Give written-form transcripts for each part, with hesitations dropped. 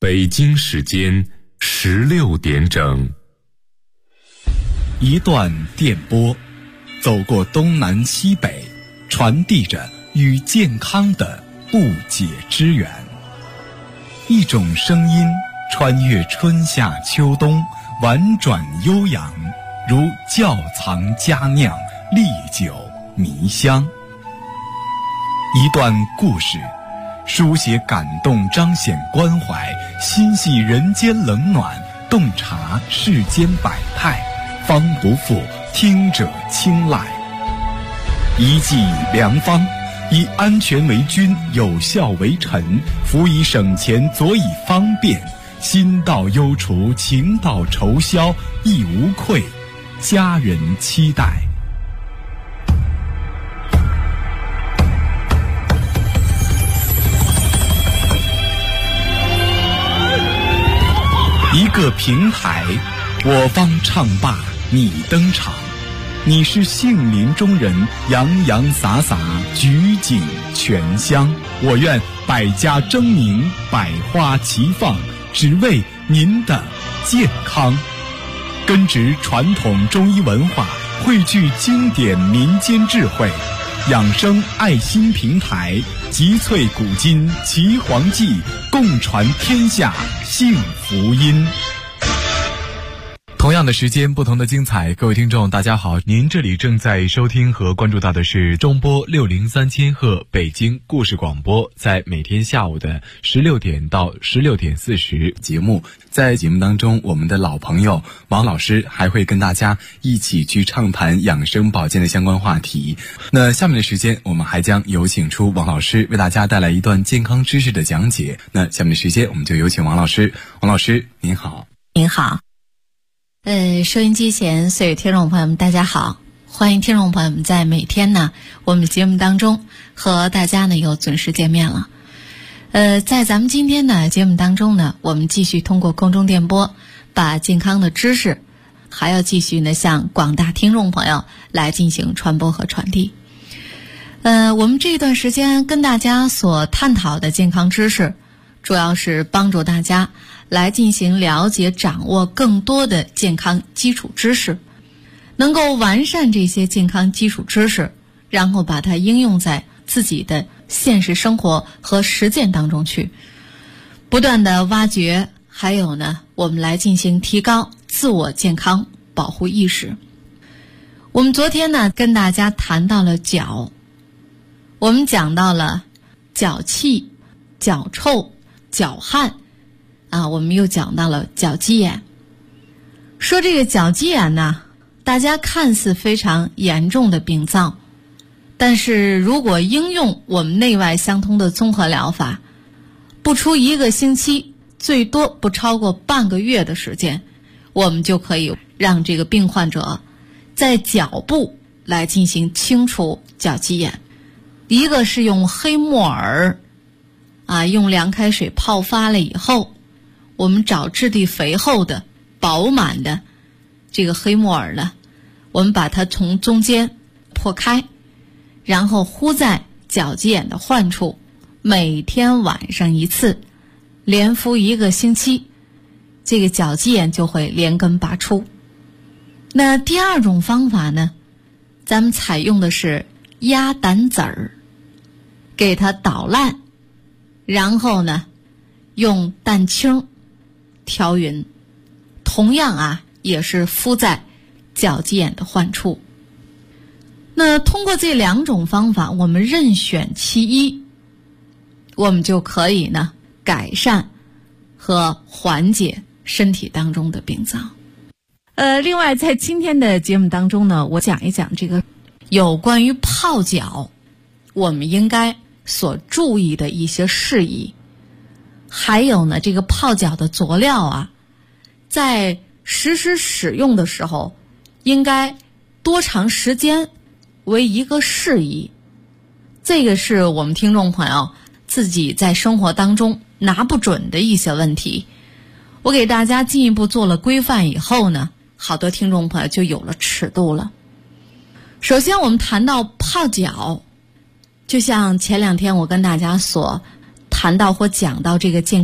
北京时间16点整。 一段电波，走过东南西北，传递着与健康的不解之缘。一种声音穿越春夏秋冬，婉转悠扬，如窖藏佳酿，历久弥香。一段故事，书写感动，彰显关怀，心系人间冷暖，洞察世间百态，方不负听者青睐。一剂良方，以安全为君，有效为臣，辅以省钱，佐以方便，心到忧除，情到愁消，亦无愧，家人期待。一个平台，我方唱罢你登场，你是杏林中人，洋洋洒洒，举景全香。我愿百家争鸣，百花齐放，只为您的健康。根植传统中医文化，汇聚经典民间智慧，养生爱心平台，集萃古今奇黄记，共传天下幸福音。同样的时间，不同的精彩。各位听众大家好，您这里正在收听和关注到的是中波603千赫北京故事广播，在每天下午的16点到16点40节目。在节目当中，我们的老朋友王老师还会跟大家一起去畅谈养生保健的相关话题。那下面的时间，我们还将有请出王老师为大家带来一段健康知识的讲解。那下面的时间，我们就有请王老师。王老师您好。 您好。收音机前所有听众朋友们大家好，欢迎听众朋友们在每天呢我们节目当中和大家呢又准时见面了。在咱们今天的节目当中呢，我们继续通过空中电波把健康的知识还要继续呢向广大听众朋友来进行传播和传递。我们这段时间跟大家所探讨的健康知识，主要是帮助大家来进行了解掌握更多的健康基础知识，能够完善这些健康基础知识，然后把它应用在自己的现实生活和实践当中去，不断的挖掘，还有呢我们来进行提高自我健康保护意识。我们昨天呢跟大家谈到了脚，我们讲到了脚气、脚臭、脚汗我们又讲到了脚鸡眼。说这个脚鸡眼呢，大家看似非常严重的病灶，但是如果应用我们内外相通的综合疗法，不出1个星期，最多不超过半个月的时间，我们就可以让这个病患者在脚部来进行清除脚鸡眼。一个是用黑木耳用凉开水泡发了以后，我们找质地肥厚的饱满的这个黑木耳呢，我们把它从中间破开，然后敷在脚鸡眼的患处，每天晚上1次，连敷1个星期，这个脚鸡眼就会连根拔出。那第二种方法呢，咱们采用的是鸭胆籽儿，给它捣烂，然后呢用蛋清调匀，同样也是敷在脚鸡眼的患处。那通过这2种方法，我们任选其一，我们就可以呢改善和缓解身体当中的病灶。另外在今天的节目当中呢，我讲一讲这个有关于泡脚我们应该所注意的一些事宜，还有呢这个泡脚的佐料在实施使用的时候应该多长时间为一个适宜。这个是我们听众朋友自己在生活当中拿不准的一些问题，我给大家进一步做了规范以后呢，好多听众朋友就有了尺度了。首先我们谈到泡脚，就像前2天我跟大家所谈到或讲到这个健康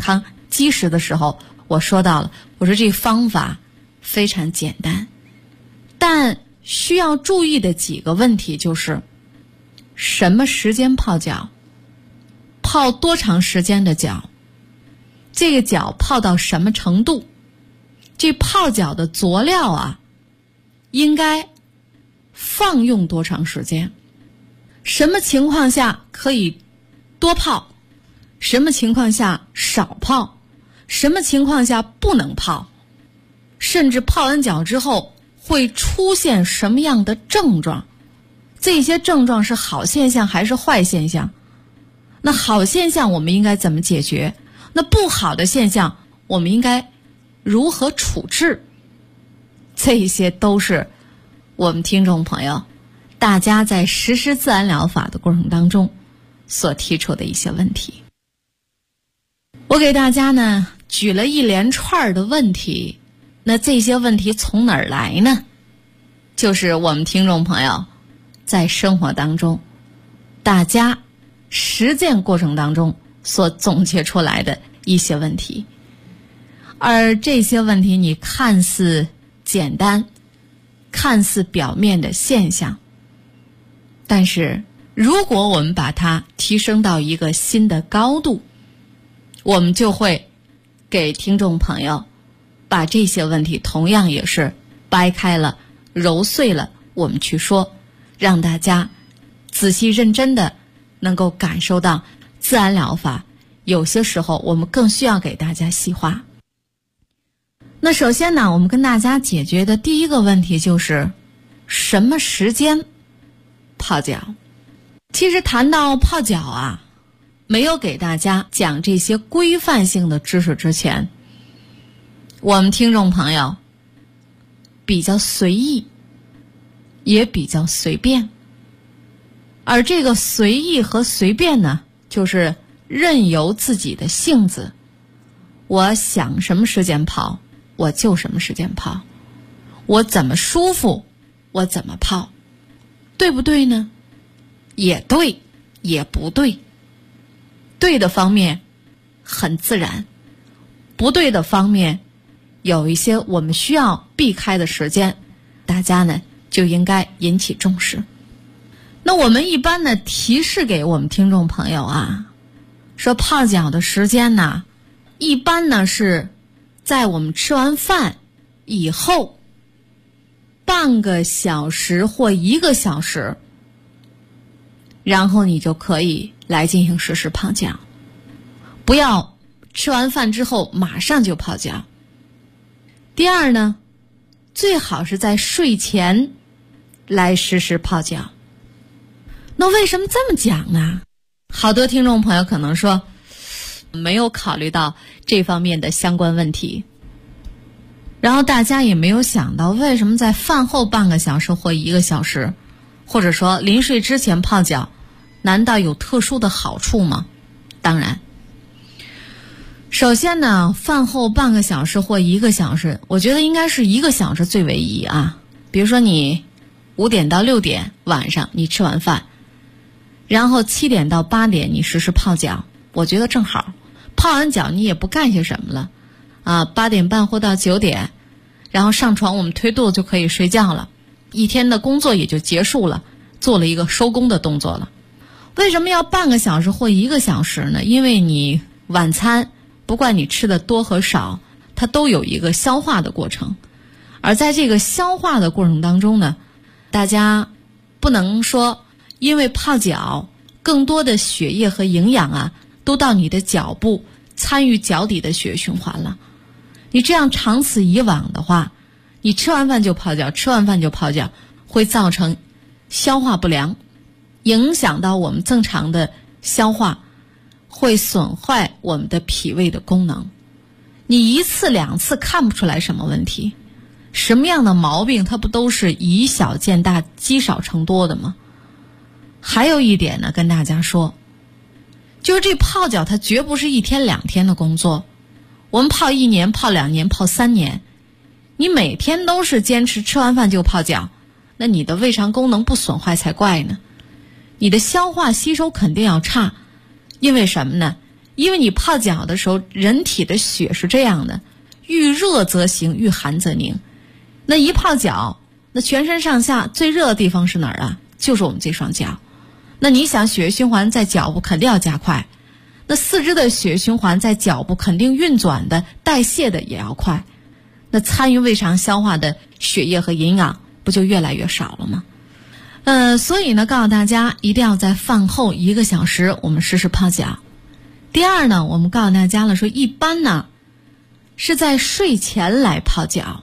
积食的时候，我说到了，我说这方法非常简单，但需要注意的几个问题就是什么时间泡脚，泡多长时间的脚，这个脚泡到什么程度，这泡脚的佐料啊应该放用多长时间，什么情况下可以多泡，什么情况下少泡，什么情况下不能泡，甚至泡完脚之后会出现什么样的症状，这些症状是好现象还是坏现象，那好现象我们应该怎么解决，那不好的现象我们应该如何处置，这些都是我们听众朋友大家在实施自然疗法的过程当中所提出的一些问题。我给大家呢举了一连串的问题，那这些问题从哪儿来呢？就是我们听众朋友在生活当中大家实践过程当中所总结出来的一些问题，而这些问题你看似简单，看似表面的现象，但是如果我们把它提升到一个新的高度，我们就会给听众朋友把这些问题同样也是掰开了揉碎了我们去说，让大家仔细认真的能够感受到自然疗法有些时候我们更需要给大家细化。那首先呢，我们跟大家解决的第一个问题就是什么时间泡脚。其实谈到泡脚啊，没有给大家讲这些规范性的知识之前，我们听众朋友比较随意，也比较随便。而这个随意和随便呢，就是任由自己的性子，我想什么时间泡我就什么时间泡，我怎么舒服我怎么泡，对不对呢？也对也不对。对的方面很自然，不对的方面有一些我们需要避开的时间，大家呢就应该引起重视。那我们一般呢提示给我们听众朋友啊，说泡脚的时间呢，一般呢是在我们吃完饭以后半个小时或1个小时，然后你就可以来进行实施泡脚，不要吃完饭之后马上就泡脚。第二呢，最好是在睡前来实施泡脚。那为什么这么讲呢？好多听众朋友可能说没有考虑到这方面的相关问题，然后大家也没有想到为什么在饭后半个小时或1个小时，或者说临睡之前泡脚，难道有特殊的好处吗？当然，首先呢，饭后半个小时或1个小时，我觉得应该是1个小时最为宜啊。比如说你5点到6点晚上你吃完饭，然后7点到8点你实施泡脚，我觉得正好。泡完脚你也不干些什么了啊，8点半或到9点，然后上床我们推肚子就可以睡觉了，一天的工作也就结束了，做了一个收工的动作了。为什么要半个小时或1个小时呢？因为你晚餐不管你吃的多和少，它都有一个消化的过程，而在这个消化的过程当中呢，大家不能说因为泡脚更多的血液和营养啊都到你的脚部参与脚底的血液循环了。你这样长此以往的话，你吃完饭就泡脚，吃完饭就泡脚，会造成消化不良，影响到我们正常的消化，会损坏我们的脾胃的功能。你1次2次看不出来什么问题，什么样的毛病它不都是以小见大，积少成多的吗？还有一点呢，跟大家说，就是这泡脚它绝不是1天2天的工作，我们泡1年泡2年泡3年，你每天都是坚持吃完饭就泡脚，那你的胃肠功能不损坏才怪呢。你的消化吸收肯定要差，因为什么呢？ 因为你泡脚的时候，人体的血是这样的，遇热则行，遇寒则凝。那一泡脚，那全身上下最热的地方是哪儿啊？就是我们这双脚。那你想血液循环在脚部肯定要加快，那四肢的血液循环在脚部肯定运转的代谢的也要快，那参与胃肠消化的血液和营养不就越来越少了吗？所以呢，告诉大家一定要在饭后1个小时我们试试泡脚。第二呢，我们告诉大家了，说一般呢是在睡前来泡脚，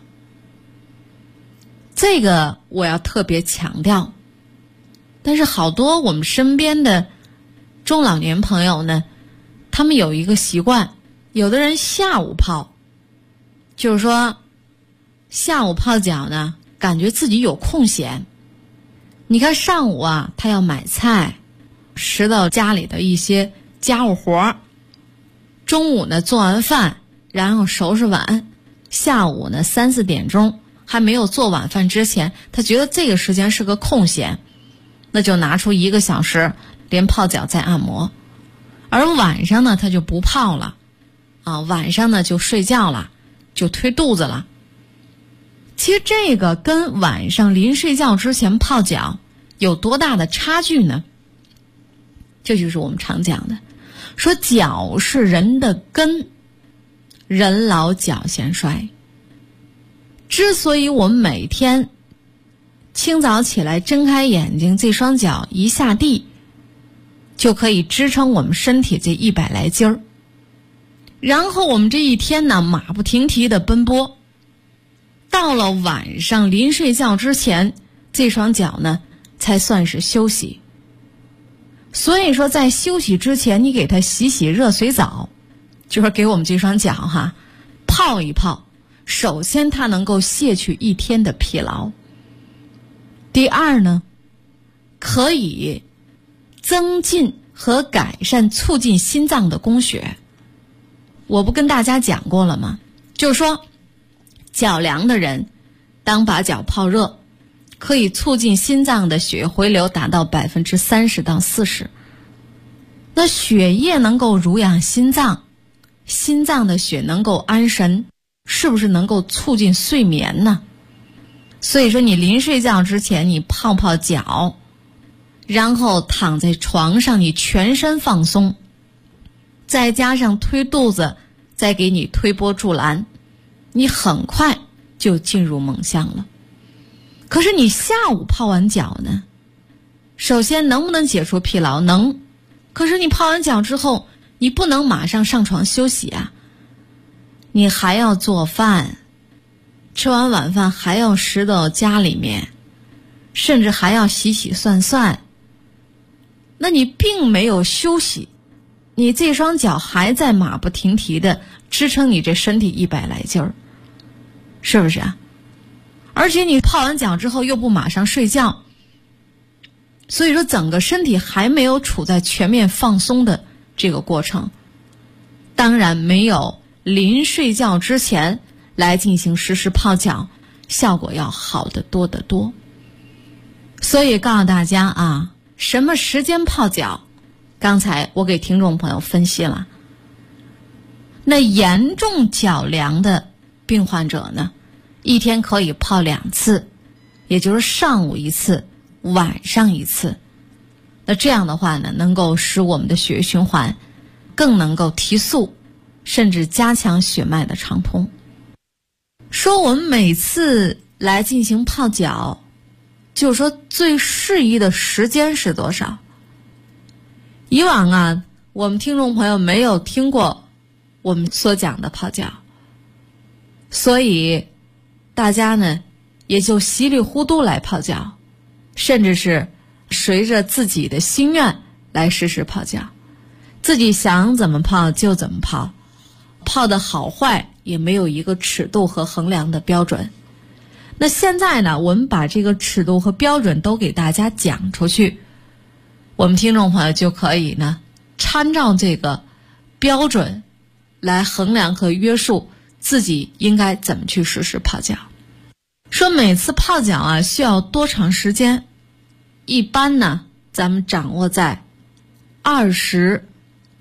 这个我要特别强调。但是好多我们身边的中老年朋友呢，他们有一个习惯，有的人下午泡，就是说下午泡脚呢，感觉自己有空闲。你看上午啊，他要买菜，拾到家里的一些家务活，中午呢做完饭，然后收拾碗，下午呢3、4点钟还没有做晚饭之前，他觉得这个时间是个空闲，那就拿出1个小时连泡脚再按摩。而晚上呢他就不泡了晚上呢就睡觉了，就推肚子了。其实这个跟晚上临睡觉之前泡脚有多大的差距呢？这就是我们常讲的，说脚是人的根，人老脚先衰。之所以我们每天清早起来睁开眼睛，这双脚一下地就可以支撑我们身体这100来斤儿，然后我们这一天呢马不停蹄的奔波，到了晚上临睡觉之前，这双脚呢才算是休息。所以说在休息之前，你给它洗洗热水澡，就是给我们这双脚泡一泡，首先它能够卸去一天的疲劳。第二呢，可以增进和改善促进心脏的供血。我不跟大家讲过了吗？就是说脚凉的人，当把脚泡热，可以促进心脏的血液回流达到30%到40%。那血液能够濡养心脏，心脏的血能够安神，是不是能够促进睡眠呢？所以说你临睡觉之前你泡泡脚，然后躺在床上你全身放松，再加上推肚子，再给你推波助澜，你很快就进入梦乡了。可是你下午泡完脚呢，首先能不能解除疲劳？能。可是你泡完脚之后，你不能马上上床休息啊，你还要做饭，吃完晚饭还要拾到家里面，甚至还要洗洗涮涮。那你并没有休息，你这双脚还在马不停蹄的支撑你这身体100来斤儿，是不是啊？而且你泡完脚之后又不马上睡觉，所以说整个身体还没有处在全面放松的这个过程，当然没有临睡觉之前来进行实时泡脚效果要好得多得多。所以告诉大家什么时间泡脚，刚才我给听众朋友分析了。那严重脚凉的病患者呢，一天可以泡2次，也就是上午1次，晚上1次。那这样的话呢，能够使我们的血液循环更能够提速，甚至加强血脉的畅通。说我们每次来进行泡脚，就是说最适宜的时间是多少？以往我们听众朋友没有听过我们所讲的泡脚，所以大家呢也就稀里糊涂来泡脚，甚至是随着自己的心愿来实施泡脚，自己想怎么泡就怎么泡，泡的好坏也没有一个尺度和衡量的标准。那现在呢，我们把这个尺度和标准都给大家讲出去，我们听众朋友就可以呢参照这个标准来衡量和约束自己应该怎么去实施泡脚。说每次泡脚需要多长时间？一般呢咱们掌握在20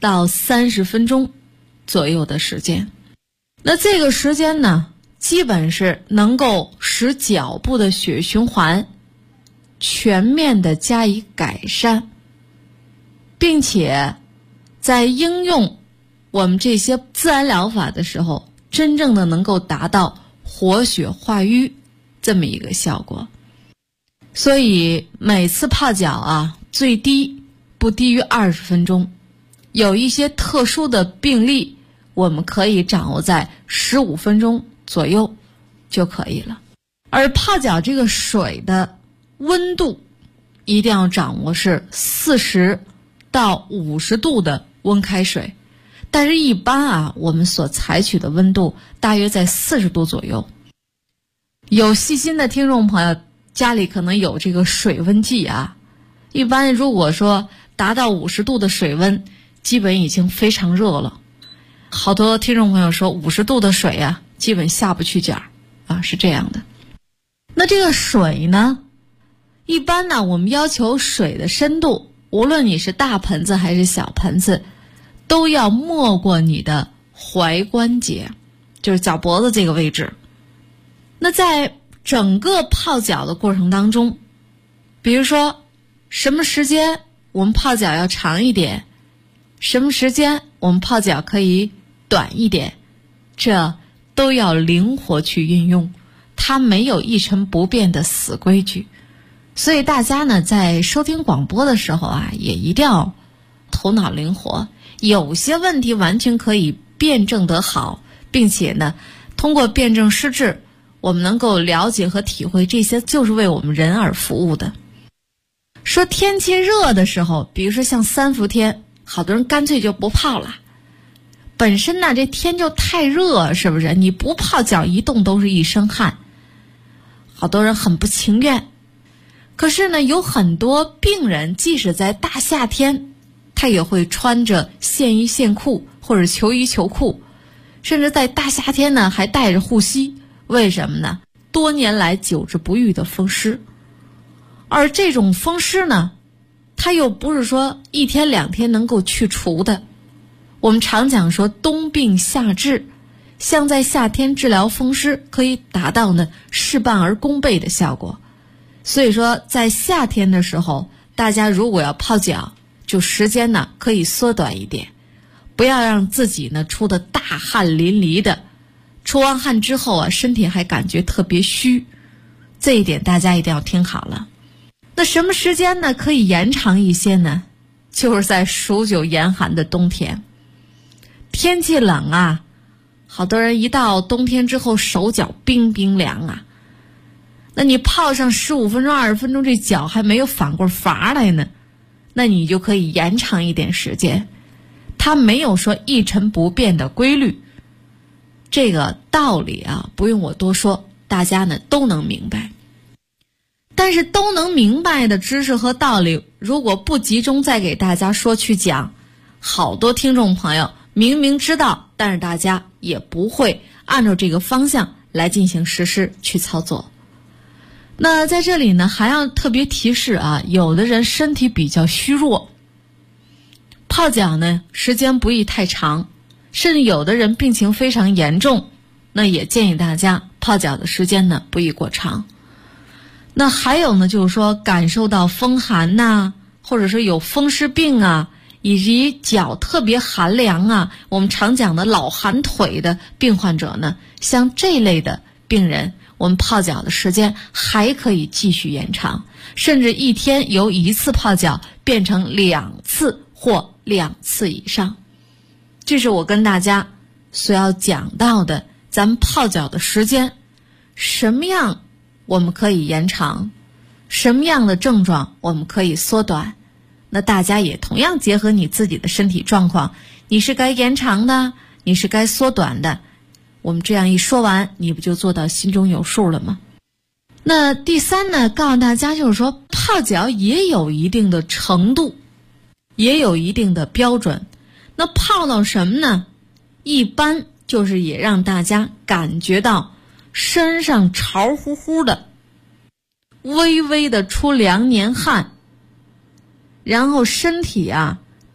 到30分钟左右的时间。那这个时间呢，基本是能够使脚部的血液循环全面的加以改善，并且在应用我们这些自然疗法的时候，真正的能够达到活血化瘀这么一个效果。所以每次泡脚啊，最低不低于20分钟，有一些特殊的病例，我们可以掌握在15分钟左右就可以了。而泡脚这个水的温度一定要掌握是40到50度的温开水，但是一般我们所采取的温度大约在40度左右。有细心的听众朋友家里可能有这个水温计一般如果说达到50度的水温，基本已经非常热了。好多听众朋友说50度的水基本下不去脚是这样的。那这个水呢，一般呢我们要求水的深度，无论你是大盆子还是小盆子，都要没过你的踝关节，就是脚脖子这个位置。那在整个泡脚的过程当中，比如说什么时间我们泡脚要长一点，什么时间我们泡脚可以短一点，这都要灵活去运用，它没有一成不变的死规矩。所以大家呢在收听广播的时候也一定要头脑灵活，有些问题完全可以辩证得好，并且呢通过辩证施治，我们能够了解和体会这些就是为我们人而服务的。说天气热的时候，比如说像3伏天，好多人干脆就不泡了。本身呢这天就太热，是不是？你不泡脚一动都是一身汗，好多人很不情愿。可是呢有很多病人即使在大夏天，他也会穿着线衣线裤或者球衣球裤，甚至在大夏天呢还带着护膝。为什么呢？多年来久治不愈的风湿。而这种风湿呢，它又不是说1天2天能够去除的。我们常讲说冬病夏治，像在夏天治疗风湿可以达到呢事半而功倍的效果。所以说在夏天的时候，大家如果要泡脚，就时间呢可以缩短一点，不要让自己呢出的大汗淋漓的，出完汗之后身体还感觉特别虚，这一点大家一定要听好了。那什么时间呢可以延长一些呢？就是在数9严寒的冬天，天气冷好多人一到冬天之后手脚冰冰凉那你泡上15分钟20分钟，这脚还没有反过乏来呢，那你就可以延长一点时间。它没有说一成不变的规律，这个道理不用我多说，大家呢都能明白。但是都能明白的知识和道理，如果不集中再给大家说去讲，好多听众朋友明明知道，但是大家也不会按照这个方向来进行实施去操作。那在这里呢还要特别提示有的人身体比较虚弱，泡脚呢时间不宜太长，甚至有的人病情非常严重，那也建议大家泡脚的时间呢不宜过长。那还有呢就是说感受到风寒或者说有风湿病以及脚特别寒凉我们常讲的老寒腿的病患者呢，像这类的病人，我们泡脚的时间还可以继续延长，甚至一天由1次泡脚变成2次或2次以上。这是我跟大家所要讲到的咱们泡脚的时间，什么样我们可以延长，什么样的症状我们可以缩短。那大家也同样结合你自己的身体状况，你是该延长的，你是该缩短的，我们这样一说完，你不就做到心中有数了吗？那第3呢，告诉大家就是说泡脚也有一定的程度，也有一定的标准。那泡到什么呢？一般就是也让大家感觉到身上潮乎乎的，微微的出凉年汗，然后身体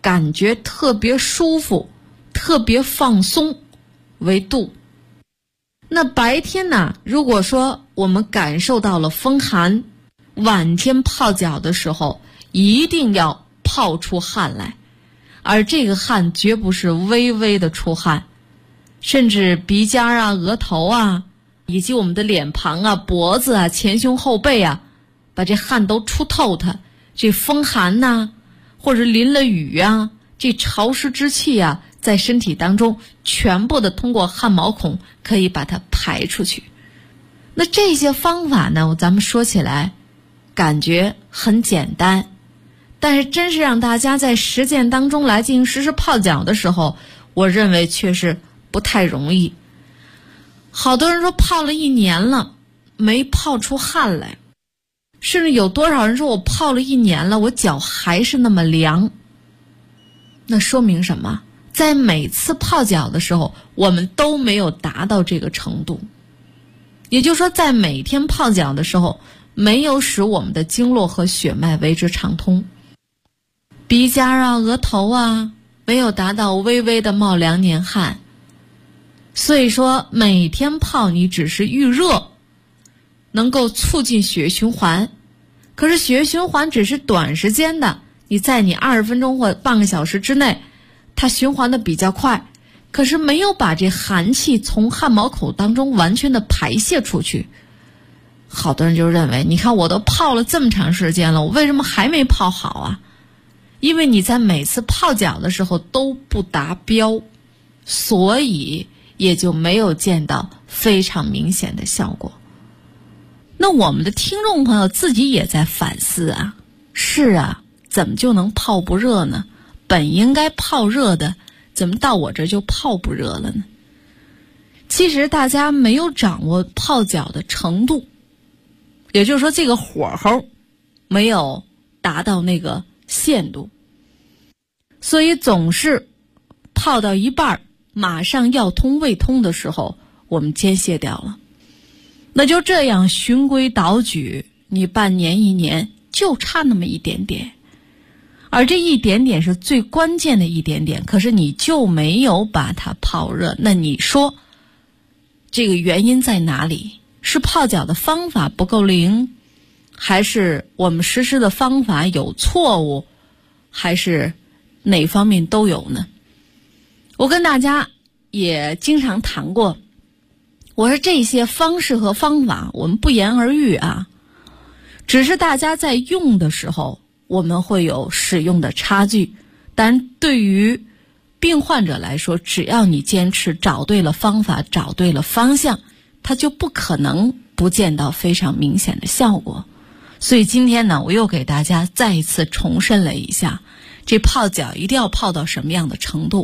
感觉特别舒服、特别放松为度。那白天呢，如果说我们感受到了风寒，晚天泡脚的时候一定要泡出汗来，而这个汗绝不是微微的出汗，甚至鼻尖啊、额头啊，以及我们的脸庞啊、脖子啊、前胸后背啊，把这汗都出透它。这风寒呐，或者淋了雨啊，这潮湿之气啊，在身体当中全部的通过汗毛孔可以把它排出去。那这些方法呢，咱们说起来感觉很简单，但是真是让大家在实践当中来进行实施泡脚的时候，我认为确实不太容易。好多人说泡了1年了没泡出汗来，甚至有多少人说我泡了1年了，我脚还是那么凉。那说明什么？在每次泡脚的时候，我们都没有达到这个程度。也就是说，在每天泡脚的时候，没有使我们的经络和血脉为之畅通，鼻尖啊、额头啊，没有达到微微的冒凉年汗。所以说，每天泡你只是预热，能够促进血液循环，可是血液循环只是短时间的，你在你20分钟或半个小时之内，它循环的比较快，可是没有把这寒气从汗毛孔当中完全的排泄出去。好多人就认为，你看我都泡了这么长时间了，我为什么还没泡好啊？因为你在每次泡脚的时候都不达标，所以也就没有见到非常明显的效果。那我们的听众朋友自己也在反思啊，是啊，怎么就能泡不热呢？本应该泡热的，怎么到我这就泡不热了呢？其实大家没有掌握泡脚的程度，也就是说这个火候没有达到那个限度，所以总是泡到一半马上要通未通的时候，我们间歇掉了。那就这样循规蹈矩，你半年1年就差那么一点点，而这一点点是最关键的一点点，可是你就没有把它泡热。那你说这个原因在哪里？是泡脚的方法不够灵，还是我们实施的方法有错误，还是哪方面都有呢？我跟大家也经常谈过，我说这些方式和方法我们不言而喻啊，只是大家在用的时候我们会有使用的差距，但对于病患者来说，只要你坚持找对了方法，找对了方向，它就不可能不见到非常明显的效果。所以今天呢，我又给大家再一次重申了一下，这泡脚一定要泡到什么样的程度。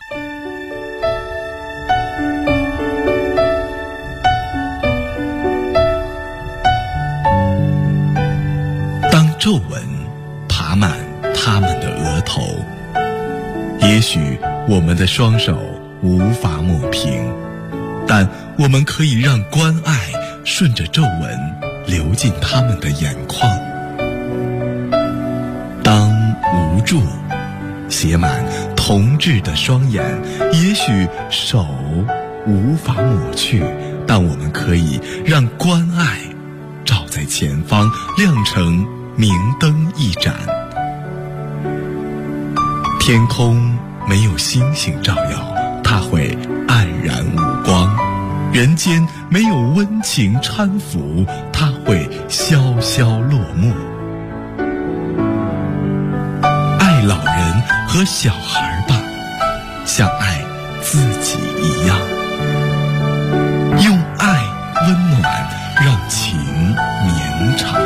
当皱纹爬满他们的额头，也许我们的双手无法抹平，但我们可以让关爱顺着皱纹流进他们的眼眶。当无助写满同志的双眼，也许手无法抹去，但我们可以让关爱照在前方，亮成明灯一盏。天空没有星星照耀，它会黯然无光；人间没有温情搀扶，它会萧萧落幕。爱老人和小孩吧，像爱自己一样，用爱温暖，让情绵长。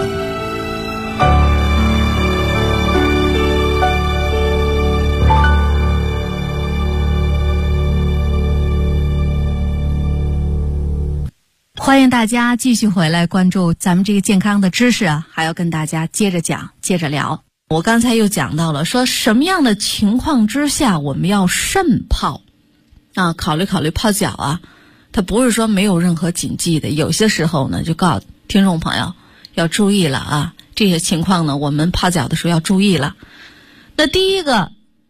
欢迎大家继续回来关注咱们这个健康的知识啊，还要跟大家接着讲接着聊。我刚才又讲到了说什么样的情况之下我们要慎泡啊，考虑泡脚啊，它不是说没有任何禁忌的，有些时候呢就告诉听众朋友要注意了啊，这些情况呢我们泡脚的时候要注意了。那第一个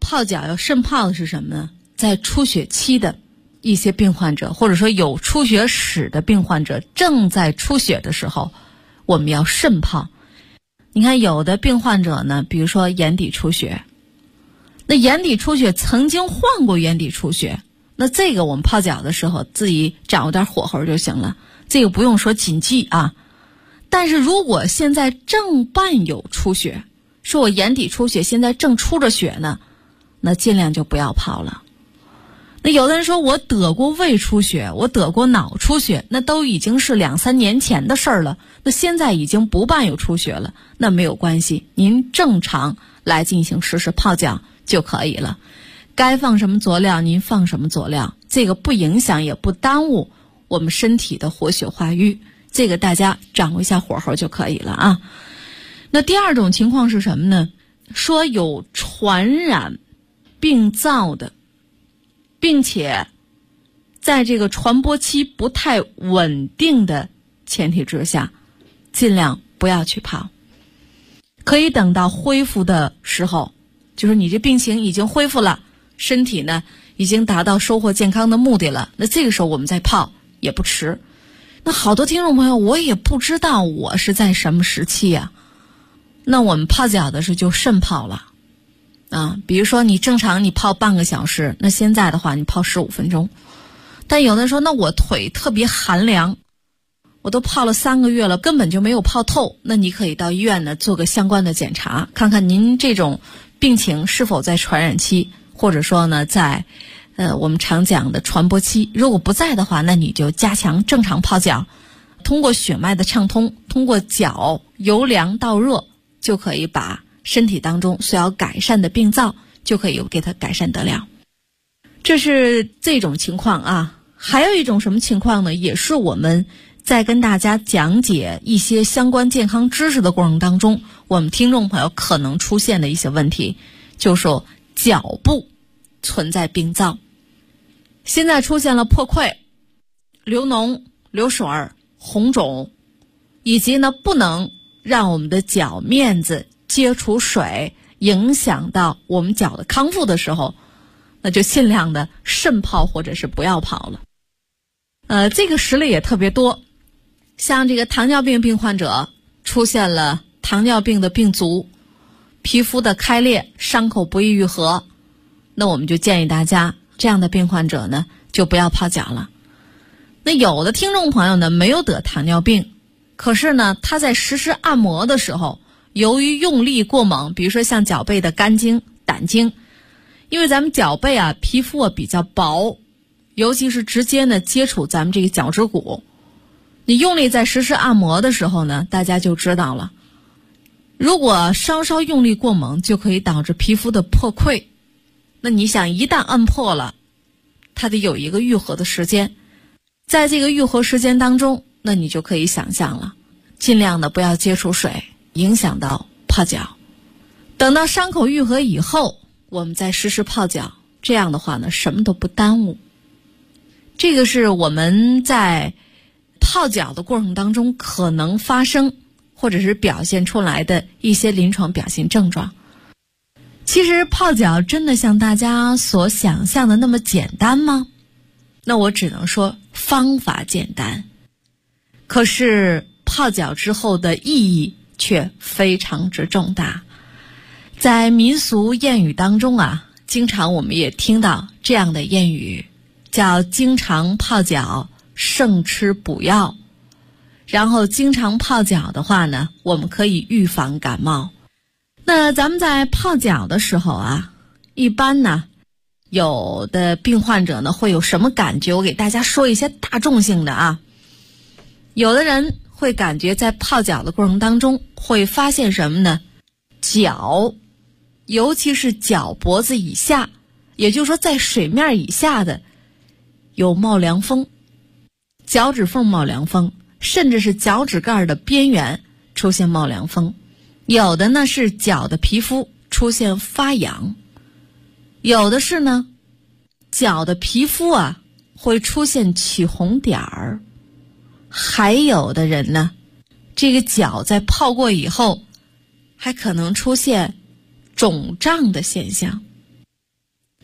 泡脚要慎泡的是什么呢？在出血期的一些病患者，或者说有出血史的病患者，正在出血的时候，我们要慎泡。你看有的病患者呢，比如说眼底出血，那眼底出血曾经患过眼底出血，那这个我们泡脚的时候自己掌握点火候就行了，这个不用说谨记啊。但是如果现在正伴有出血，说我眼底出血现在正出着血呢，那尽量就不要泡了。那有的人说我得过胃出血，我得过脑出血，那都已经是2-3年前的事儿了，那现在已经不伴有出血了，那没有关系，您正常来进行实时泡脚就可以了。该放什么佐料您放什么佐料，这个不影响也不耽误我们身体的活血化瘀，这个大家掌握一下火候就可以了啊。那第二种情况是什么呢？说有传染病灶的，并且在这个传播期不太稳定的前提之下，尽量不要去泡。可以等到恢复的时候，就是你这病情已经恢复了，身体呢已经达到收获健康的目的了，那这个时候我们再泡也不迟。那好多听众朋友，我也不知道我是在什么时期啊，那我们泡脚的时候就慎泡了啊。比如说你正常你泡半个小时，那现在的话你泡15分钟。但有的人说，那我腿特别寒凉，我都泡了3个月了，根本就没有泡透，那你可以到医院呢做个相关的检查，看看您这种病情是否在传染期，或者说呢在我们常讲的传播期。如果不在的话，那你就加强正常泡脚，通过血脉的畅通，通过脚由凉到热，就可以把身体当中需要改善的病灶就可以给它改善得了。这是这种情况啊。还有一种什么情况呢？也是我们在跟大家讲解一些相关健康知识的过程当中，我们听众朋友可能出现的一些问题，就是说脚部存在病灶，现在出现了破溃、流脓、流水、红肿，以及呢不能让我们的脚面子接触水，影响到我们脚的康复的时候，那就尽量的慎泡或者是不要泡了。这个实例也特别多，像这个糖尿病病患者出现了糖尿病的病足，皮肤的开裂，伤口不易愈合，那我们就建议大家这样的病患者呢就不要泡脚了。那有的听众朋友呢没有得糖尿病，可是呢他在实施按摩的时候，由于用力过猛，比如说像脚背的肝经、胆经，因为咱们脚背啊皮肤啊比较薄，尤其是直接呢接触咱们这个脚趾骨，你用力在实施按摩的时候呢，大家就知道了，如果稍稍用力过猛，就可以导致皮肤的破溃。那你想一旦按破了，它得有一个愈合的时间，在这个愈合时间当中，那你就可以想象了，尽量的不要接触水，影响到泡脚。等到伤口愈合以后，我们再实施泡脚，这样的话呢什么都不耽误。这个是我们在泡脚的过程当中可能发生或者是表现出来的一些临床表现症状。其实泡脚真的像大家所想象的那么简单吗？那我只能说方法简单，可是泡脚之后的意义却非常之重大。在民俗谚语当中啊，经常我们也听到这样的谚语，叫经常泡脚胜吃补药。然后经常泡脚的话呢，我们可以预防感冒。那咱们在泡脚的时候啊，一般呢有的病患者呢会有什么感觉，我给大家说一些大众性的啊。有的人会感觉在泡脚的过程当中会发现什么呢？脚，尤其是脚脖子以下，也就是说在水面以下的有冒凉风，脚趾缝冒凉风，甚至是脚趾盖的边缘出现冒凉风。有的呢是脚的皮肤出现发痒，有的是呢脚的皮肤啊会出现起红点儿，还有的人呢这个脚在泡过以后还可能出现肿胀的现象。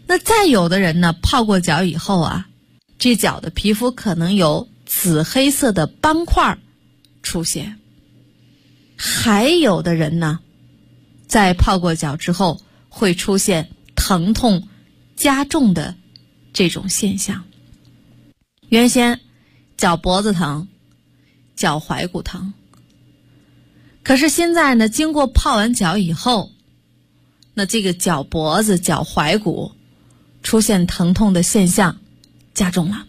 那再有的人呢，泡过脚以后啊，这脚的皮肤可能有紫黑色的斑块出现。还有的人呢，在泡过脚之后会出现疼痛加重的这种现象。原先脚脖子疼，脚踝骨疼，可是现在呢，经过泡完脚以后，那这个脚脖子、脚踝骨出现疼痛的现象加重了。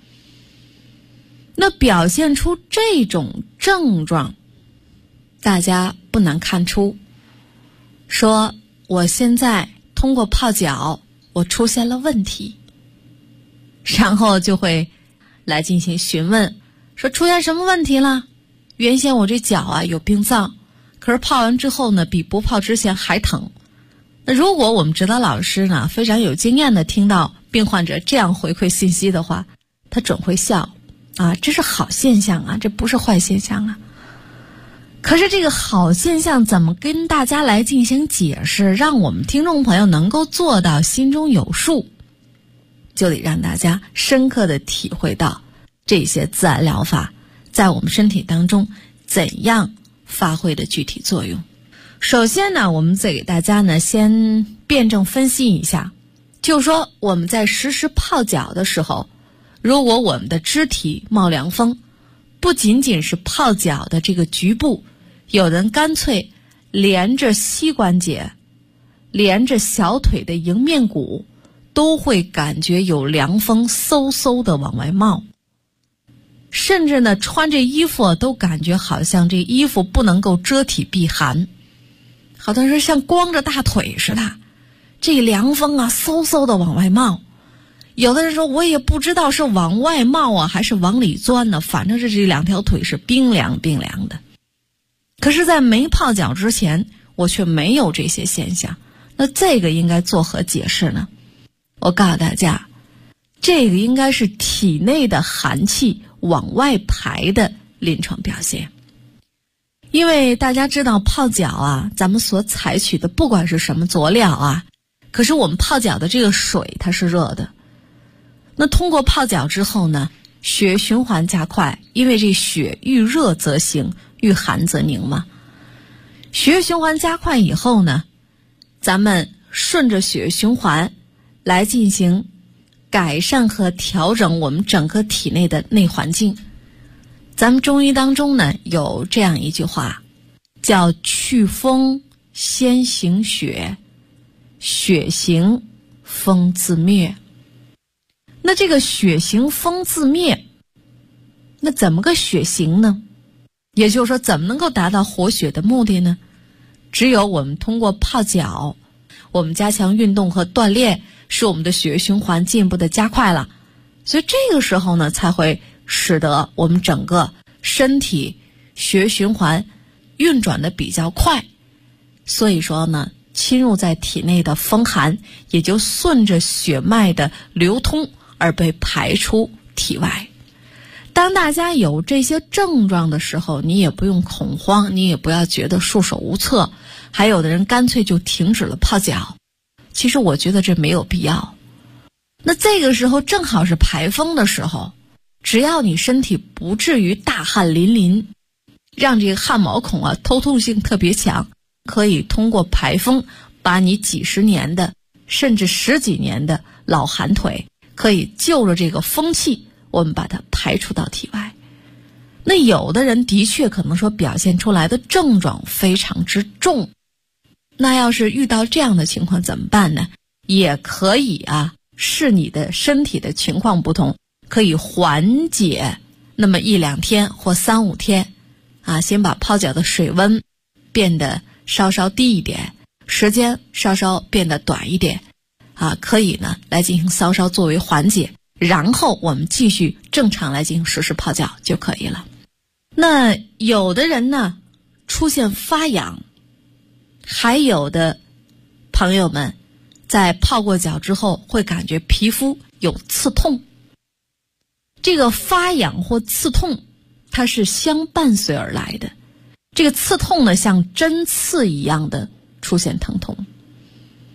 那表现出这种症状，大家不难看出，说我现在通过泡脚，我出现了问题，然后就会来进行询问，说出现什么问题了？原先我这脚啊有病灶，可是泡完之后呢，比不泡之前还疼。那如果我们指导老师呢非常有经验的听到病患者这样回馈信息的话，他准会笑啊，这是好现象啊，这不是坏现象啊。可是这个好现象怎么跟大家来进行解释，让我们听众朋友能够做到心中有数，就得让大家深刻的体会到这些自然疗法在我们身体当中怎样发挥的具体作用。首先呢，我们再给大家呢先辩证分析一下，就是说我们在实时泡脚的时候，如果我们的肢体冒凉风，不仅仅是泡脚的这个局部，有人干脆连着膝关节，连着小腿的迎面骨都会感觉有凉风嗖嗖的往外冒，甚至呢穿这衣服都感觉好像这衣服不能够遮体避寒，好多人说像光着大腿似的，这凉风啊嗖嗖的往外冒。有的人说我也不知道是往外冒啊还是往里钻呢，反正是这两条腿是冰凉冰凉的。可是在没泡脚之前我却没有这些现象，那这个应该作何解释呢？我告诉大家，这个应该是体内的寒气往外排的临床表现。因为大家知道泡脚啊，咱们所采取的不管是什么佐料啊，可是我们泡脚的这个水它是热的。那通过泡脚之后呢，血液循环加快，因为这血遇热则行，遇寒则凝嘛。血液循环加快以后呢，咱们顺着血液循环来进行改善和调整我们整个体内的内环境。咱们中医当中呢有这样一句话，叫祛风先行血，血行风自灭。那这个血行风自灭，那怎么个血行呢？也就是说怎么能够达到活血的目的呢？只有我们通过泡脚，我们加强运动和锻炼，使我们的血液循环进一步的加快了，所以这个时候呢才会使得我们整个身体血液循环运转的比较快，所以说呢侵入在体内的风寒也就顺着血脉的流通而被排出体外。当大家有这些症状的时候，你也不用恐慌，你也不要觉得束手无策，还有的人干脆就停止了泡脚，其实我觉得这没有必要。那这个时候正好是排风的时候，只要你身体不至于大汗淋漓，让这个汗毛孔啊透透性特别强，可以通过排风把你几十年的甚至十几年的老寒腿可以就着这个风气，我们把它排出到体外。那有的人的确可能说表现出来的症状非常之重，那要是遇到这样的情况怎么办呢？也可以啊，视你的身体的情况不同，可以缓解那么一两天或三五天啊，先把泡脚的水温变得稍稍低一点，时间稍稍变得短一点啊，可以呢来进行稍稍作为缓解，然后我们继续正常来进行实时泡脚就可以了。那有的人呢出现发痒，还有的朋友们在泡过脚之后会感觉皮肤有刺痛。这个发痒或刺痛它是相伴随而来的，这个刺痛呢像针刺一样的出现疼痛，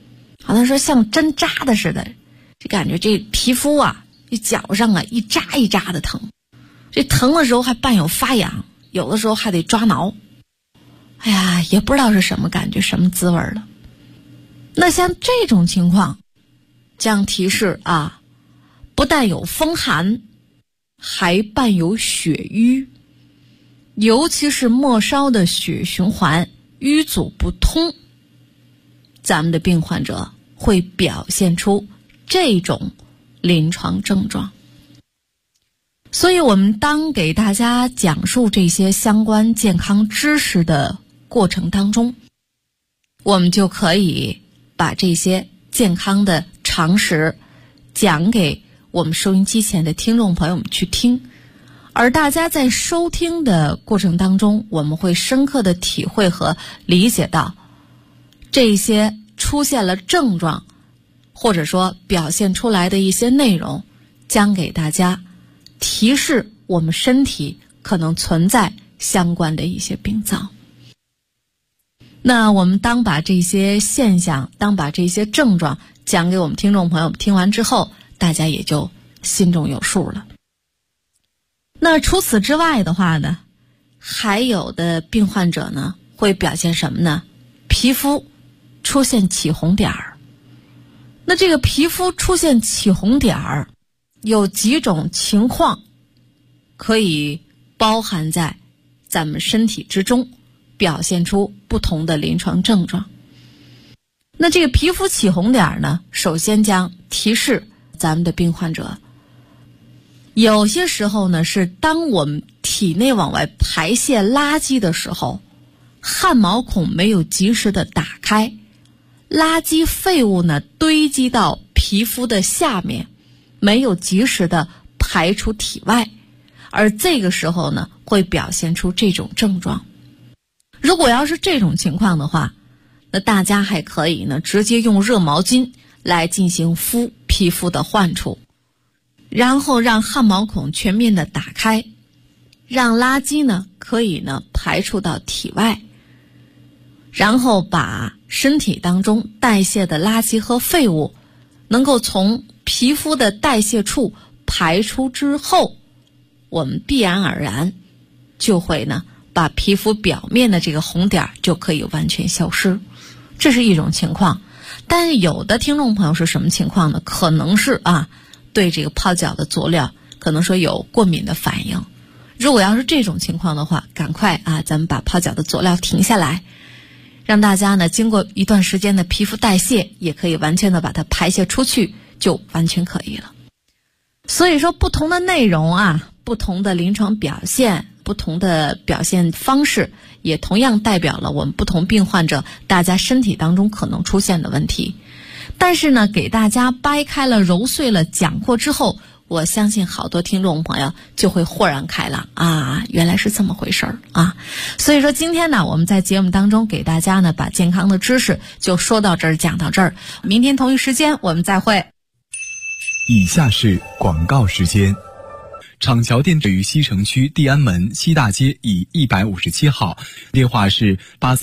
好像说像针扎的似的，就感觉这皮肤啊，这脚上啊一扎一扎的疼，这疼的时候还伴有发痒，有的时候还得抓挠。哎呀，也不知道是什么感觉，什么滋味了。那像这种情况，将提示啊，不但有风寒，还伴有血瘀，尤其是末梢的血循环瘀阻不通，咱们的病患者会表现出这种临床症状。所以我们当给大家讲述这些相关健康知识的过程当中，我们就可以把这些健康的常识讲给我们收音机前的听众朋友们去听，而大家在收听的过程当中，我们会深刻的体会和理解到这些出现了症状或者说表现出来的一些内容，将给大家提示我们身体可能存在相关的一些病灶。那我们当把这些现象，当把这些症状讲给我们听众朋友们听完之后，大家也就心中有数了。那除此之外的话呢，还有的病患者呢会表现什么呢？皮肤出现起红点儿。那这个皮肤出现起红点儿，有几种情况可以包含在咱们身体之中，表现出不同的临床症状。那这个皮肤起红点呢，首先将提示咱们的病患者，有些时候呢是当我们体内往外排泄垃圾的时候，汗毛孔没有及时的打开，垃圾废物呢堆积到皮肤的下面，没有及时的排出体外，而这个时候呢会表现出这种症状。如果要是这种情况的话，那大家还可以呢直接用热毛巾来进行敷皮肤的患处，然后让汗毛孔全面的打开，让垃圾呢可以呢排出到体外，然后把身体当中代谢的垃圾和废物能够从皮肤的代谢处排出之后，我们必然而然就会呢把皮肤表面的这个红点就可以完全消失，这是一种情况。但是有的听众朋友是什么情况呢？可能是对这个泡脚的佐料可能说有过敏的反应。如果要是这种情况的话，赶快咱们把泡脚的佐料停下来，让大家呢经过一段时间的皮肤代谢，也可以完全的把它排泄出去，就完全可以了。所以说不同的内容不同的临床表现，不同的表现方式，也同样代表了我们不同病患者大家身体当中可能出现的问题。但是呢，给大家掰开了揉碎了讲过之后，我相信好多听众朋友就会豁然开朗原来是这么回事儿所以说今天呢，我们在节目当中给大家呢把健康的知识就说到这儿，讲到这儿，明天同一时间我们再会。 以下是广告时间。厂桥店位于西城区地安门西大街以157号，电话是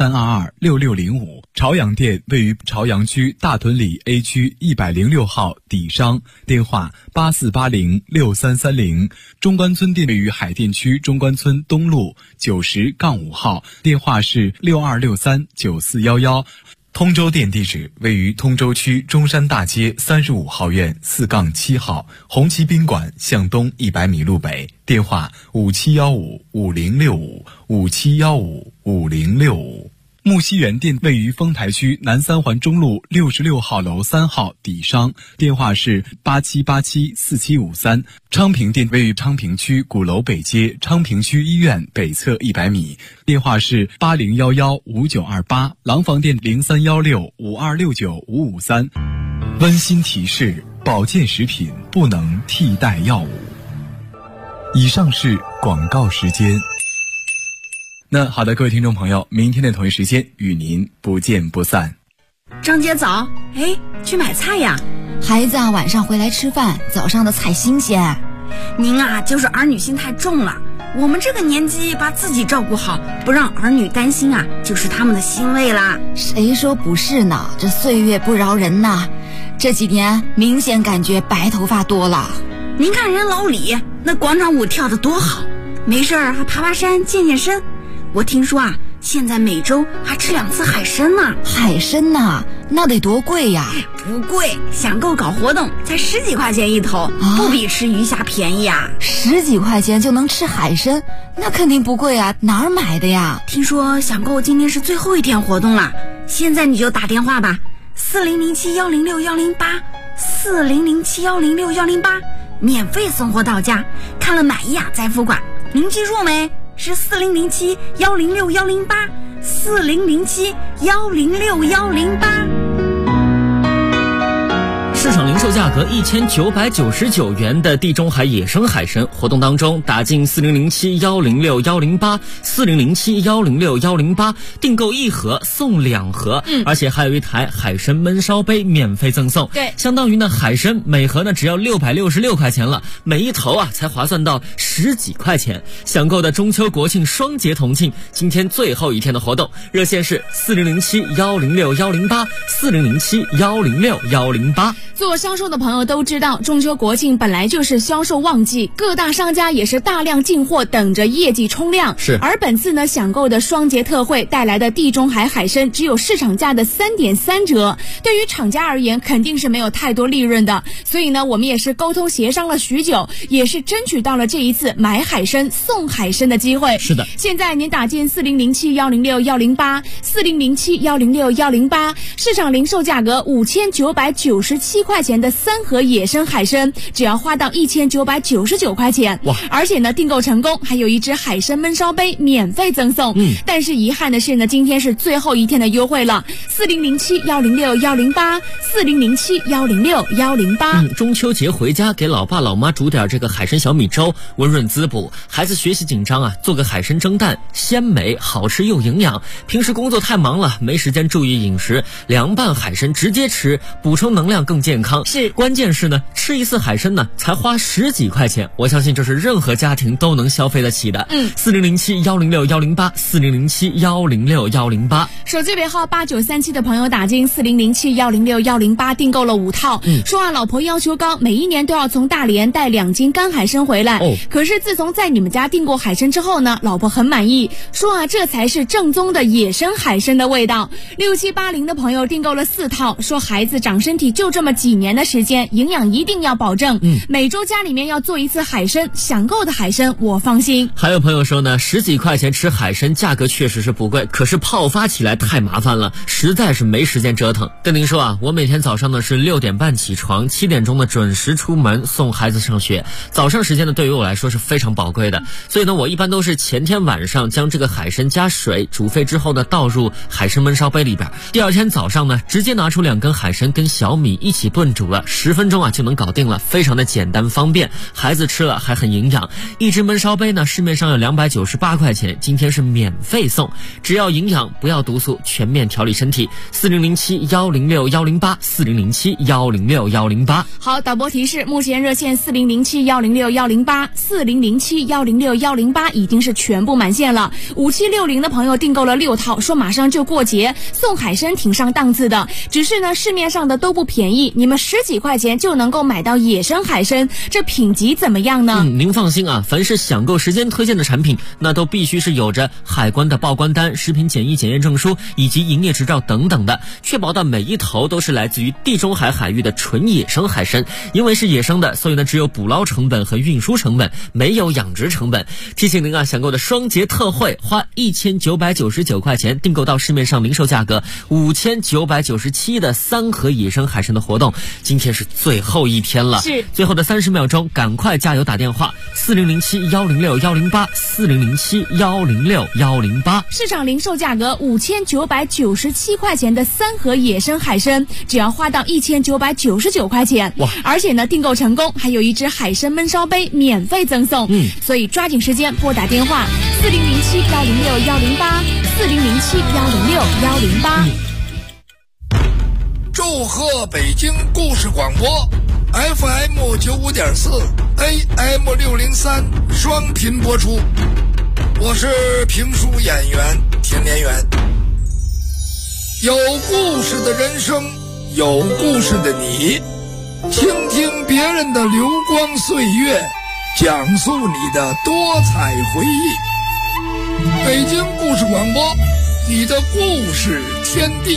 83226605。朝阳店位于朝阳区大屯里 A 区106号底商，电话84806330。中关村店位于海淀区中关村东路90-5号，电话是62639411。通州店地址位于通州区中山大街35号院4-7号，红旗宾馆向东100米路北，电话57155065，57155065。木樨园店位于丰台区南三环中路66号楼3号底商，电话是87874753。昌平店位于昌平区鼓楼北街昌平区医院北侧100米，电话是80115928。廊坊店031652695553。温馨提示：保健食品不能替代药物。以上是广告时间。那好的，各位听众朋友，明天的同一时间与您不见不散。 张姐早，去买菜呀。 孩子晚上回来吃饭，早上的菜新鲜。 您就是儿女心太重了， 我们这个年纪把自己照顾好，不让儿女担心啊，就是他们的欣慰啦。 谁说不是呢？这岁月不饶人呐，这几年明显感觉白头发多了。 您看人老李那广场舞跳得多好，没事儿还爬爬山健健身。我听说啊，现在每周还吃2次海参呢。 海参呐，那得多贵呀？ 不贵，想购搞活动才10几块钱一头，不比吃鱼虾便宜啊。 10几块钱就能吃海参，那肯定不贵啊，哪儿买的呀？ 听说想购今天是最后一天活动了，现在你就打电话吧，4007106108，4007106108，免费送货到家，看了满意啊再付款。您记住没？是4007106108，4007106108。 市场零售价格1999元的地中海野生海参，活动当中打进4007106108，4007106108，订购1盒送2盒，而且还有一台海参焖烧杯免费赠送。 对， 相当于呢海参每盒呢只要666块钱了，每一头啊才划算到10几块钱。想购的中秋国庆双节同庆，今天最后一天的活动，热线是4007106108，4007106108。 做销售的朋友都知道，中秋国庆本来就是销售旺季，各大商家也是大量进货，等着业绩冲量。 是。 而本次呢，享购的双节特惠带来的地中海海参只有市场价的3.3折，对于厂家而言肯定是没有太多利润的。所以呢，我们也是沟通协商了许久，也是争取到了这一次买海参送海参的机会。 是的。 现在您打进4007106108，4007106108，市场零售价格5997块钱的3盒野生海参，只要花到1999块钱。 哇！ 而且呢，订购成功还有一只海参焖烧杯免费赠送。但是遗憾的是呢，今天是最后一天的优惠了，4007106108，4007106108。 中秋节回家给老爸老妈煮点这个海参小米粥，温润滋补。孩子学习紧张啊，做个海参蒸蛋，鲜美好吃又营养。平时工作太忙了，没时间注意饮食，凉拌海参直接吃，补充能量更健康。 是， 关键是呢，吃一次海参呢才花10几块钱，我相信这是任何家庭都能消费得起的。4007106108，4007106108。 手机尾号8937的朋友打进4007106108，订购了5套。说啊，老婆要求高，每一年都要从大连带2斤干海参回来。可是自从在你们家订过海参之后呢，老婆很满意，说啊，这才是正宗的野生海参的味道。6780的朋友订购了4套，说孩子长身体就这么几年的时间，营养一定要保证。每周家里面要做一次海参，想购的海参我放心。 还有朋友说呢，10几块钱吃海参，价格确实是不贵，可是泡发起来太麻烦了，实在是没时间折腾。跟您说啊，我每天早上呢是6点半起床，7点钟呢准时出门送孩子上学。早上时间呢对于我来说是非常宝贵的，所以呢我一般都是前天晚上将这个海参加水煮沸之后呢倒入海参焖烧杯里边，第二天早上呢直接拿出2根海参跟小米一起炖煮了，10分钟啊就能搞定了，非常的简单方便，孩子吃了还很营养。一只焖烧杯呢市面上有298块钱，今天是免费送，只要营养不要毒素，全面调理身体。4007106108， 4007106108。 好，导播提示，目前热线4007106108， 4007106108已经是全部满线了。5760的朋友订购了6套，说马上就过节，送海参挺上档次的，只是呢市面上的都不便宜，你们10几块钱就能够买到野生海参，这品级怎么样呢？ 您放心啊，凡是享购时间推荐的产品，那都必须是有着海关的报关单、食品检疫检验证书以及营业执照等等的，确保的每一头都是来自于地中海海域的纯野生海参。因为是野生的，所以呢只有捕捞成本和运输成本，没有养殖成本。提醒您啊，享购的双节特惠，花1999块钱订购到市面上零售价格5997的3盒野生海参的活动，今天是最后一天了， 是最后的30秒钟，赶快加油打电话4007106108， 4007106108。 市场零售价格5997块钱的3盒野生海参，只要花到1999块钱。 哇！ 而且呢，订购成功还有一只海参焖烧杯免费赠送。所以抓紧时间拨打电话4007106108， 4007106108。 祝贺北京故事广播 FM 95.4 AM 603双频播出。我是评书演员田连元。有故事的人生，有故事的你，倾听别人的流光岁月，讲述你的多彩回忆。北京故事广播，你的故事天地。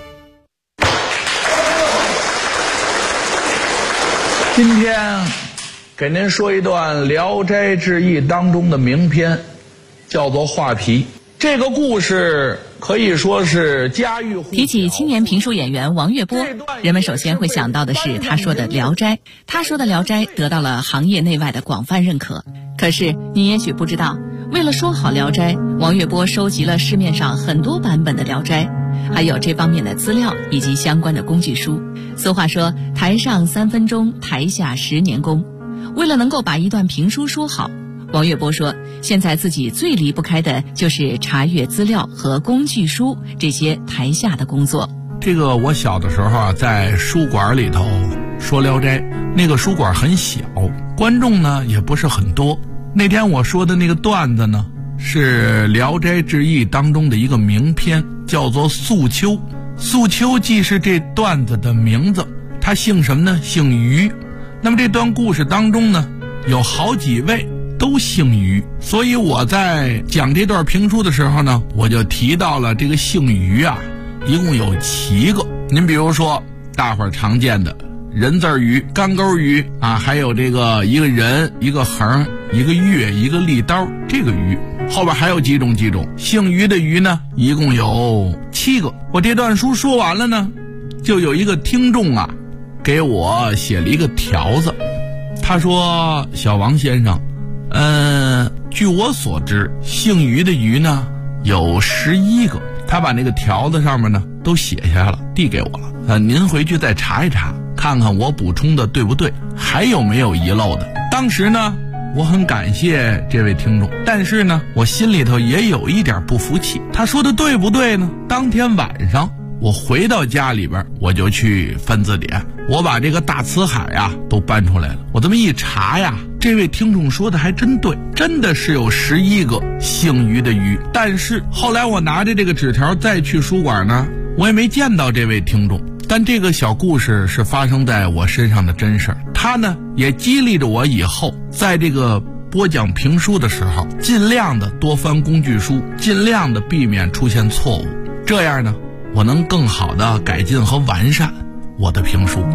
今天给您说一段《聊斋志异》当中的名篇，叫做画皮。这个故事可以说是家喻户晓。 提起青年评书演员王月波，人们首先会想到的是他说的《聊斋》。他说的《聊斋》得到了行业内外的广泛认可。可是你也许不知道，为了说好《聊斋》，王月波收集了市面上很多版本的《聊斋》，还有这方面的资料以及相关的工具书。俗话说，台上3分钟，台下10年功。为了能够把一段评书说好，王月波说，现在自己最离不开的就是查阅资料和工具书这些台下的工作。 这个我小的时候啊，在书馆里头说《聊斋》，那个书馆很小，观众呢也不是很多。那天我说的那个段子呢，是《聊斋志异》当中的一个名篇，叫做《素秋》。素秋既是这段子的名字，他姓什么呢？姓于。那么这段故事当中呢，有好几位都姓于，所以我在讲这段评书的时候呢，我就提到了这个姓于啊，一共有7个。您比如说大伙儿常见的人字鱼、干钩鱼啊，还有这个一个人、一个横、一个月、一个利刀，这个鱼后边还有几种姓于的鱼呢，一共有7个。我这段书说完了呢，就有一个听众啊给我写了一个条子，他说：小王先生，据我所知，姓于的于呢有11个。他把那个条子上面呢都写下来了，递给我了。您回去再查一查，看看我补充的对不对，还有没有遗漏的。当时呢，我很感谢这位听众，但是呢，我心里头也有一点不服气。他说的对不对呢？当天晚上我回到家里边，我就去翻字典，我把这个大辞海啊都搬出来了。我这么一查呀，这位听众说的还真对，真的是有11个姓于的于。但是后来我拿着这个纸条再去书馆呢，我也没见到这位听众。但这个小故事是发生在我身上的真事儿，它呢也激励着我以后在这个播讲评书的时候，尽量的多翻工具书，尽量的避免出现错误，这样呢我能更好的改进和完善我的评书。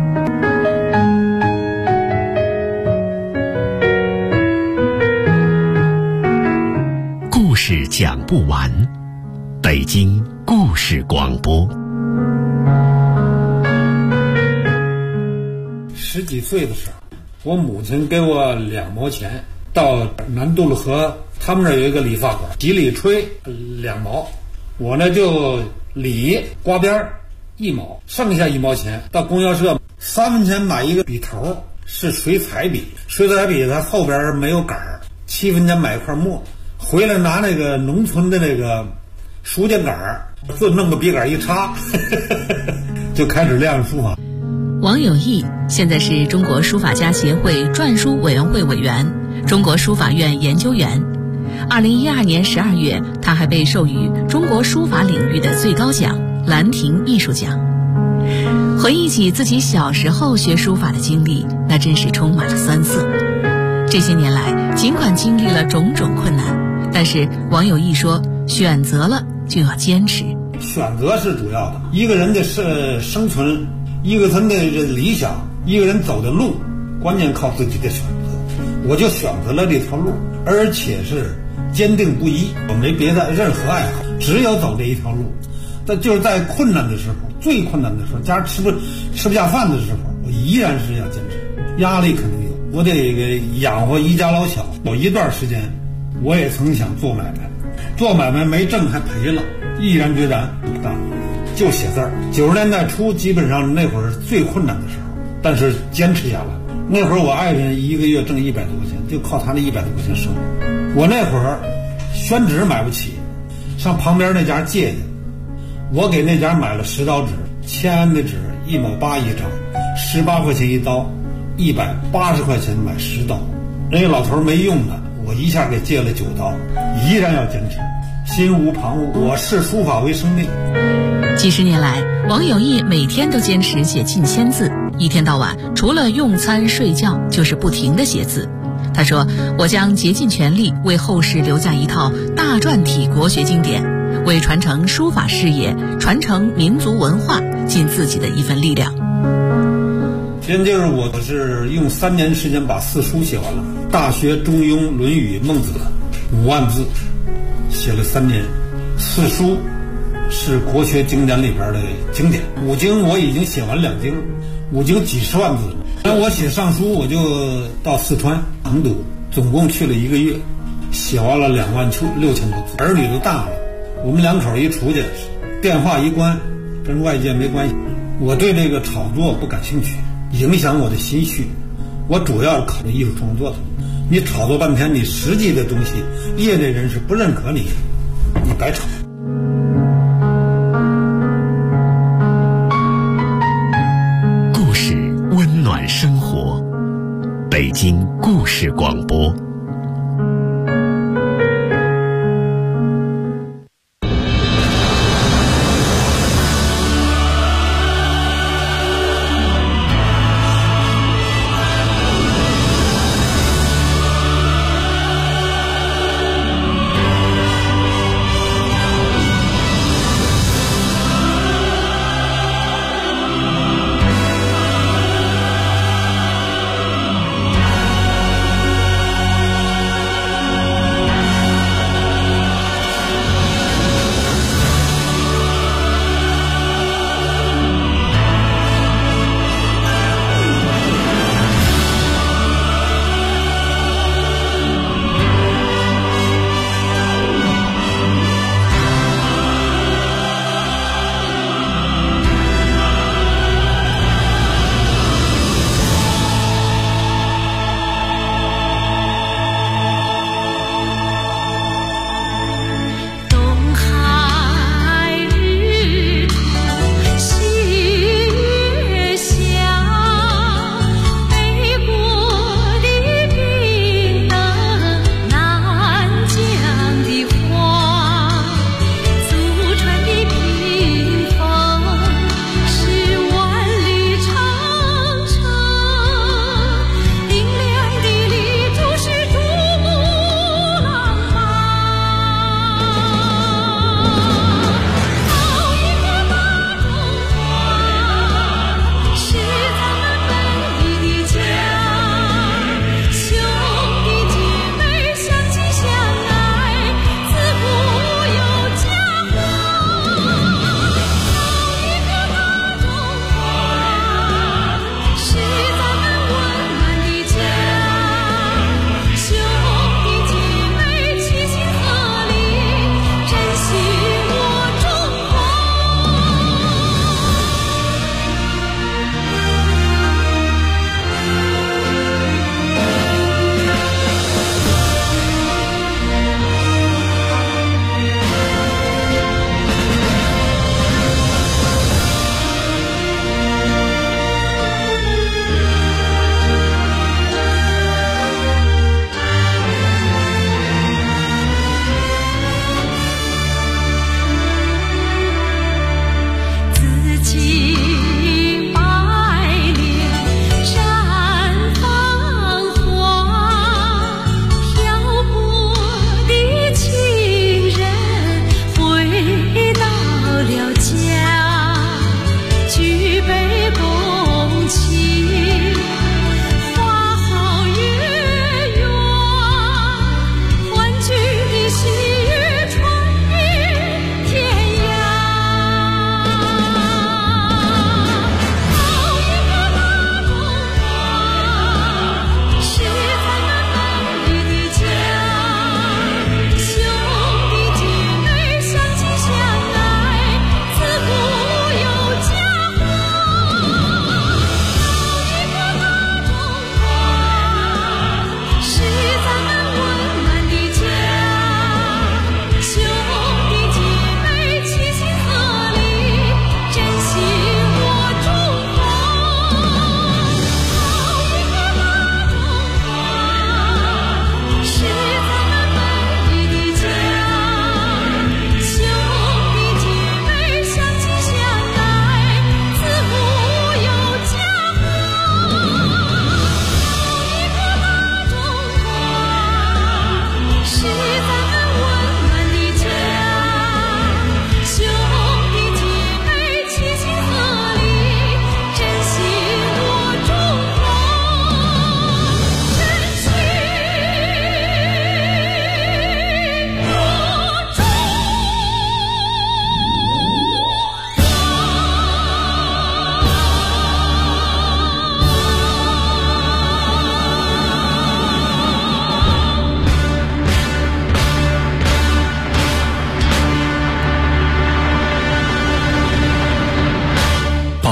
故事讲不完，北京故事广播。 10几岁的时候，我母亲给我2毛钱，到南渡了河，他们那儿有一个理发馆，洗理吹2毛，我呢就理刮边1毛，剩下1毛钱到供销社3分钱买一个笔头，是水彩笔，水彩笔它后边没有杆，7分钱买一块墨，回来拿那个农村的那个书架杆，就弄个笔杆一插就开始练书法。 王有义现在是中国书法家协会篆书委员会委员、中国书法院研究员。2012年12月，他还被授予中国书法领域的最高奖兰亭艺术奖。回忆起自己小时候学书法的经历，那真是充满了酸涩。这些年来，尽管经历了种种困难，但是王有义说，选择了就要坚持。 选择是主要的，一个人的生存，一个人的理想，一个人走的路，关键靠自己的选择。我就选择了这条路，而且是坚定不移，我没别的任何爱好，只有走这一条路。但就是在困难的时候，最困难的时候，家吃不下饭的时候，我依然是要坚持。压力肯定有，我得养活一家老小。有一段时间，我也曾想做买卖，做买卖没挣还赔了，毅然决然不干，就写字儿。90年代初，基本上那会儿是最困难的时候，但是坚持下来。那会儿我爱人一个月挣100多块钱，就靠他那100多块钱生活。我那会儿宣纸买不起，上旁边那家借去，我给那家买了10刀纸，签的纸1.8毛一张，18块钱一刀， 180块钱买10刀，人家老头没用的，我一下给借了9刀，依然要坚持，心无旁骛，我视书法为生命。 几十年来，王有义每天都坚持写近1000字，一天到晚除了用餐睡觉就是不停地写字。他说，我将竭尽全力为后世留下一套大篆体国学经典，为传承书法事业、传承民族文化尽自己的一份力量。 先就是我是用3年时间把4书写完了，《大学》《中庸》《论语》《孟子》5万字，写了3年。4书是国学经典里边的经典，5经我已经写完2经，5经几十万字。那我写上书，我就到四川成都，总共去了1个月，写完了26000多字。儿女都大了，我们2口一出去，电话一关，跟外界没关系。我对这个炒作不感兴趣，影响我的心绪。我主要是考虑艺术创作的。你炒作半天，你实际的东西，业内人士不认可你，你白炒。 故事温暖生活，北京故事广播。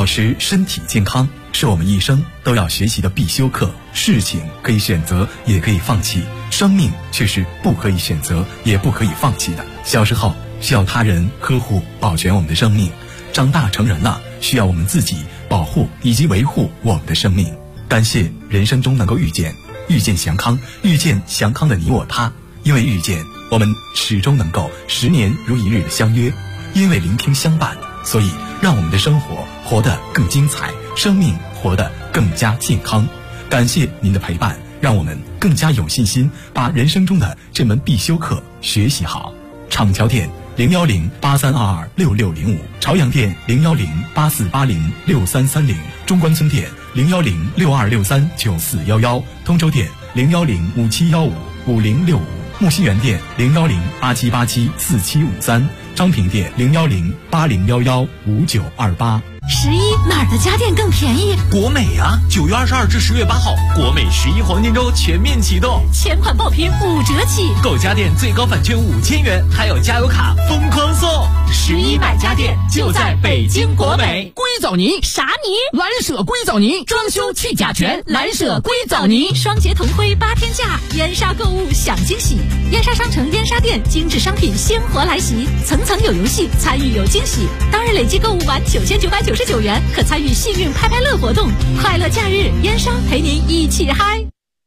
保持身体健康是我们一生都要学习的必修课。事情可以选择，也可以放弃，生命却是不可以选择，也不可以放弃的。小时候需要他人呵护保全我们的生命，长大成人了需要我们自己保护以及维护我们的生命。感谢人生中能够遇见祥康，遇见祥康的你我他。因为遇见，我们始终能够10年如一日的相约；因为聆听相伴，所以让我们的生活活得更精彩，生命活得更加健康。感谢您的陪伴，让我们更加有信心把人生中的这门必修课学习好。厂桥店01083226605，朝阳店01084806330，中关村店01062639411，通州店01057155065，木樨园店01087874753，张平店01080115928。 11哪儿的家电更便宜？ 国美啊！9月22至10月8号，国美11黄金周全面启动， 全款爆品5折起， 购家电最高返券5000元，还有加油卡疯狂送。 11买家电就在北京国美。 硅藻泥啥泥？ 蓝舍硅藻泥，装修去甲醛，蓝舍硅藻泥， 双节同辉8天价，燕莎购物享惊喜。燕莎商城燕莎店，精致商品鲜活来袭，层层有游戏，参与有惊喜。当日累计购物满9999元，可参与幸运拍拍乐活动。快乐假日，燕莎陪您一起嗨。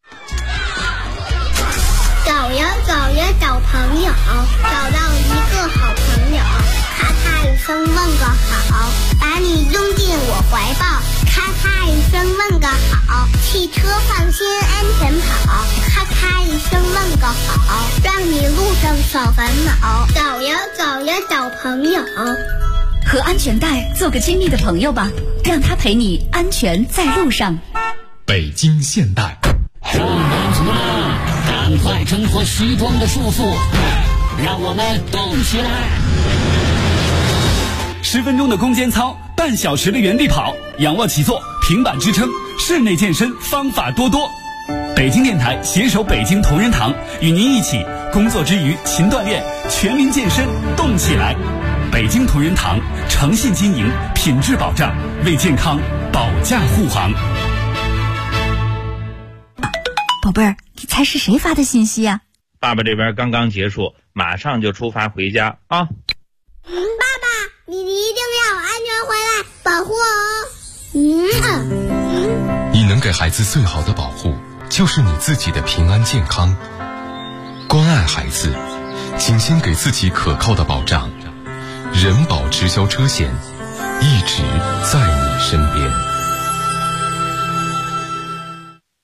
走呀走呀找朋友，找到一个好朋友，咔咔一声问个好，把你拥进我怀抱，咔咔一声问个好，汽车放心安全跑，咔咔一声问个好，让你路上少烦恼。走呀走呀找朋友， 和安全带做个亲密的朋友吧，让他陪你安全在路上。 北京现代， 上班族们，赶快挣脱西装的束缚，让我们动起来 ！10分钟的攻坚操，半小时的原地跑，仰卧起坐，平板支撑，室内健身方法多多。北京电台携手北京同仁堂，与您一起工作之余勤锻炼，全民健身动起来。北京同仁堂诚信经营，品质保障，为健康保驾护航。 宝贝儿，你猜是谁发的信息呀？ 爸爸这边刚刚结束，马上就出发回家啊！ 爸爸，你一定要安全回来，保护我。 你能给孩子最好的保护，就是你自己的平安健康。关爱孩子，请先给自己可靠的保障。人保直销车险，一直在你身边。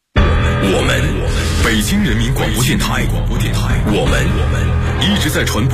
我们北京人民广播电台，我们一直在传播